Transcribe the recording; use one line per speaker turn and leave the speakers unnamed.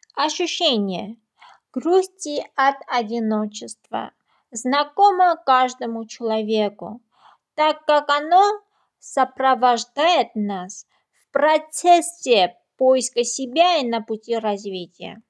Ощущение грусти от одиночества знакомо каждому человеку, так как оно сопровождает нас в процессе поиска себя и на пути развития.